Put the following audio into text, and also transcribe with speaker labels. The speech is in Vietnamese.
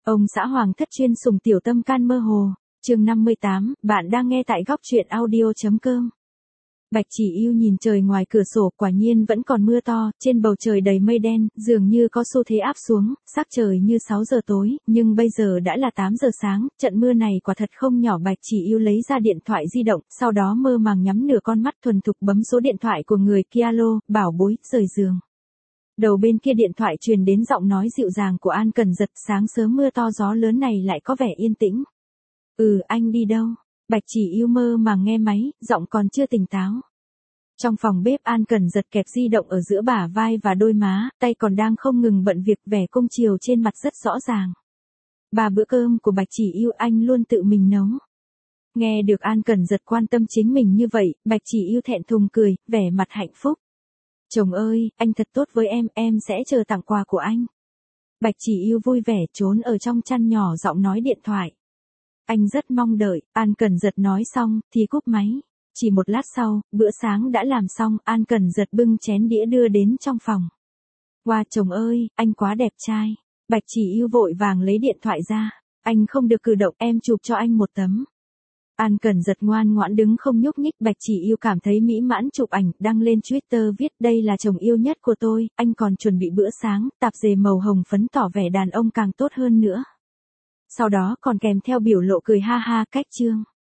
Speaker 1: Ông xã hoàng thất chuyên sủng tiểu tâm can mơ hồ. Chương 58, bạn đang nghe tại góc truyện audio.com. Bạch Chỉ Yêu nhìn trời ngoài cửa sổ, quả nhiên vẫn còn mưa to, trên bầu trời đầy mây đen, dường như có xu thế áp xuống, sắc trời như 6 giờ tối, nhưng bây giờ đã là 8 giờ sáng, trận mưa này quả thật không nhỏ. Bạch Chỉ Yêu lấy ra điện thoại di động, sau đó mơ màng nhắm nửa con mắt thuần thục bấm số điện thoại của người kia. Alo, bảo bối, rời giường. Đầu bên kia điện thoại truyền đến giọng nói dịu dàng của An Cẩn Giật. Sáng sớm mưa to gió lớn này lại có vẻ yên tĩnh. Anh đi đâu? Bạch Chỉ Yêu mơ màng nghe máy, giọng còn chưa tỉnh táo. Trong phòng bếp, An Cẩn Giật kẹp di động ở giữa bả vai và đôi má, tay còn đang không ngừng bận việc, vẻ cưng chiều trên mặt rất rõ ràng. 3 bữa cơm của Bạch Chỉ Yêu anh luôn tự mình nấu. Nghe được An Cẩn Giật quan tâm chính mình như vậy, Bạch Chỉ Yêu thẹn thùng cười, vẻ mặt hạnh phúc. Chồng ơi, anh thật tốt với em sẽ chờ tặng quà của anh. Bạch Chỉ Yêu vui vẻ trốn ở trong chăn nhỏ giọng nói điện thoại. Anh rất mong đợi. An Cẩn Giật nói xong thì cúp máy. Chỉ một lát sau, bữa sáng đã làm xong, An Cẩn Giật bưng chén đĩa đưa đến trong phòng. Wow, chồng ơi, anh quá đẹp trai. Bạch Chỉ Yêu vội vàng lấy điện thoại ra. Anh không được cử động, em chụp cho anh một tấm. An Cẩn Giật ngoan ngoãn đứng không nhúc nhích. Bạch Chỉ Yêu cảm thấy mỹ mãn, chụp ảnh, đăng lên Twitter viết đây là chồng yêu nhất của tôi, anh còn chuẩn bị bữa sáng, tạp dề màu hồng phấn tỏ vẻ đàn ông càng tốt hơn nữa. Sau đó còn kèm theo biểu lộ cười ha ha. Cách chương.